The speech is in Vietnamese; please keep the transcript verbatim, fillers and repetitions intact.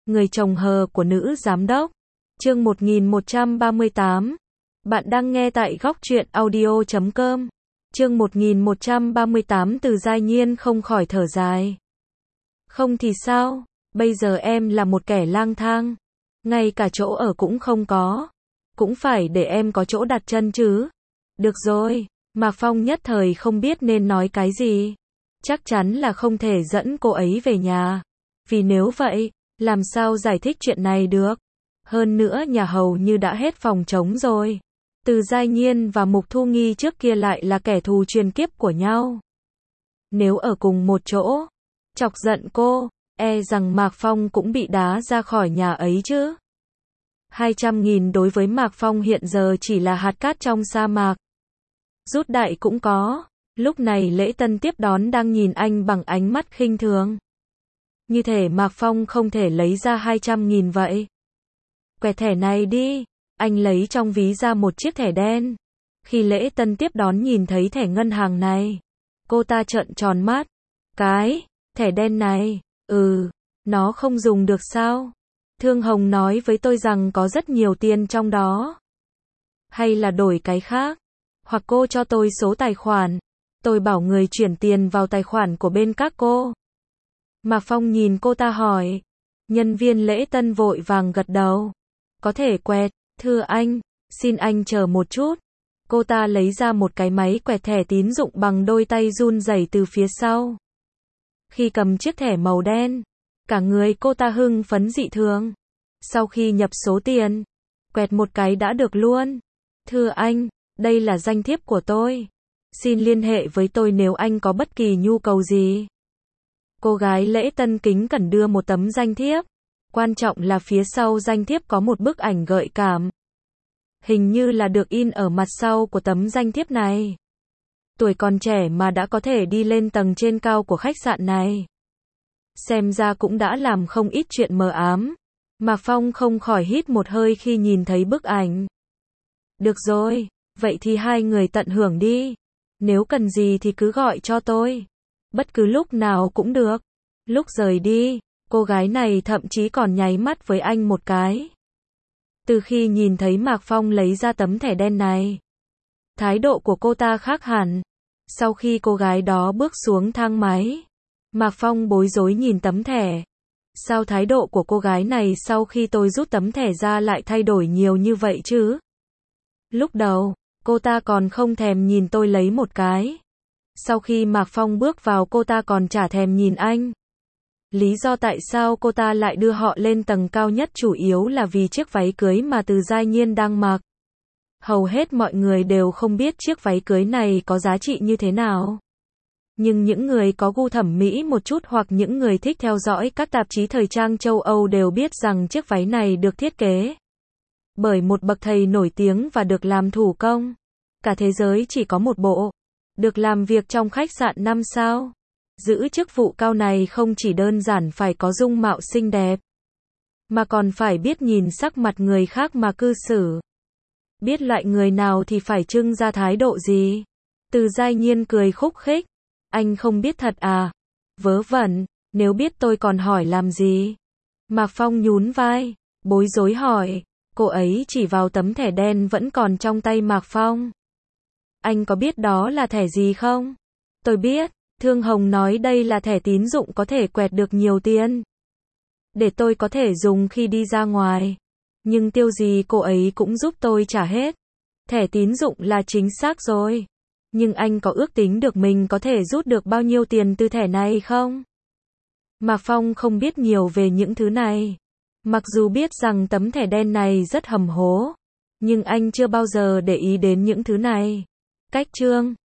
Người chồng hờ của nữ giám đốc. Chương một nghìn một trăm ba mươi tám. Bạn đang nghe tại góc truyện audio chấm com. Chương một nghìn một trăm ba mươi tám. Từ Giai Nhiên không khỏi thở dài. Không thì sao, bây giờ em là một kẻ lang thang, ngay cả chỗ ở cũng không có, cũng phải để em có chỗ đặt chân chứ. Được rồi, Mạc Phong nhất thời không biết nên nói cái gì. Chắc chắn là không thể dẫn cô ấy về nhà, vì nếu vậy, làm sao giải thích chuyện này được. Hơn nữa nhà hầu như đã hết phòng trống rồi. Từ Giai Nhiên và Mục Thu Nghi trước kia lại là kẻ thù truyền kiếp của nhau. Nếu ở cùng một chỗ, chọc giận cô, e rằng Mạc Phong cũng bị đá ra khỏi nhà ấy chứ. hai trăm nghìn đối với Mạc Phong hiện giờ chỉ là hạt cát trong sa mạc. Rút đại cũng có. Lúc này Lễ Tân tiếp đón đang nhìn anh bằng ánh mắt khinh thường. Như thể Mạc Phong không thể lấy ra hai trăm nghìn vậy. Quẹt thẻ này đi. Anh lấy trong ví ra một chiếc thẻ đen. Khi Lễ Tân tiếp đón nhìn thấy thẻ ngân hàng này, cô ta trợn tròn mắt. Cái, thẻ đen này, ừ, nó không dùng được sao? Thương Hồng nói với tôi rằng có rất nhiều tiền trong đó. Hay là đổi cái khác? Hoặc cô cho tôi số tài khoản, tôi bảo người chuyển tiền vào tài khoản của bên các cô. Mạc Phong nhìn cô ta hỏi. Nhân viên Lễ Tân vội vàng gật đầu. Có thể quẹt, thưa anh, xin anh chờ một chút. Cô ta lấy ra một cái máy quẹt thẻ tín dụng bằng đôi tay run rẩy từ phía sau. Khi cầm chiếc thẻ màu đen, cả người cô ta hưng phấn dị thường. Sau khi nhập số tiền, quẹt một cái đã được luôn. Thưa anh, đây là danh thiếp của tôi. Xin liên hệ với tôi nếu anh có bất kỳ nhu cầu gì. Cô gái Lễ Tân kính cẩn đưa một tấm danh thiếp. Quan trọng là phía sau danh thiếp có một bức ảnh gợi cảm. Hình như là được in ở mặt sau của tấm danh thiếp này. Tuổi còn trẻ mà đã có thể đi lên tầng trên cao của khách sạn này. Xem ra cũng đã làm không ít chuyện mờ ám. Mạc Phong không khỏi hít một hơi khi nhìn thấy bức ảnh. Được rồi, vậy thì hai người tận hưởng đi. Nếu cần gì thì cứ gọi cho tôi. Bất cứ lúc nào cũng được. Lúc rời đi, cô gái này thậm chí còn nháy mắt với anh một cái. Từ khi nhìn thấy Mạc Phong lấy ra tấm thẻ đen này, thái độ của cô ta khác hẳn. Sau khi cô gái đó bước xuống thang máy, Mạc Phong bối rối nhìn tấm thẻ. Sao thái độ của cô gái này sau khi tôi rút tấm thẻ ra lại thay đổi nhiều như vậy chứ? Lúc đầu, cô ta còn không thèm nhìn tôi lấy một cái. Sau khi Mạc Phong bước vào cô ta còn chả thèm nhìn anh. Lý do tại sao cô ta lại đưa họ lên tầng cao nhất chủ yếu là vì chiếc váy cưới mà Từ Giai Nhiên đang mặc. Hầu hết mọi người đều không biết chiếc váy cưới này có giá trị như thế nào. Nhưng những người có gu thẩm mỹ một chút hoặc những người thích theo dõi các tạp chí thời trang châu Âu đều biết rằng chiếc váy này được thiết kế bởi một bậc thầy nổi tiếng và được làm thủ công. Cả thế giới chỉ có một bộ, được làm việc trong khách sạn năm sao. Giữ chức vụ cao này không chỉ đơn giản phải có dung mạo xinh đẹp, mà còn phải biết nhìn sắc mặt người khác mà cư xử. Biết loại người nào thì phải trưng ra thái độ gì. Từ Giai Nhiên cười khúc khích. Anh không biết thật à? Vớ vẩn, nếu biết tôi còn hỏi làm gì? Mạc Phong nhún vai, bối rối hỏi. Cô ấy chỉ vào tấm thẻ đen vẫn còn trong tay Mạc Phong. Anh có biết đó là thẻ gì không? Tôi biết, Thương Hồng nói đây là thẻ tín dụng có thể quẹt được nhiều tiền. Để tôi có thể dùng khi đi ra ngoài. Nhưng tiêu gì cô ấy cũng giúp tôi trả hết. Thẻ tín dụng là chính xác rồi. Nhưng anh có ước tính được mình có thể rút được bao nhiêu tiền từ thẻ này không? Mạc Phong không biết nhiều về những thứ này. Mặc dù biết rằng tấm thẻ đen này rất hầm hố, nhưng anh chưa bao giờ để ý đến những thứ này. Cách chương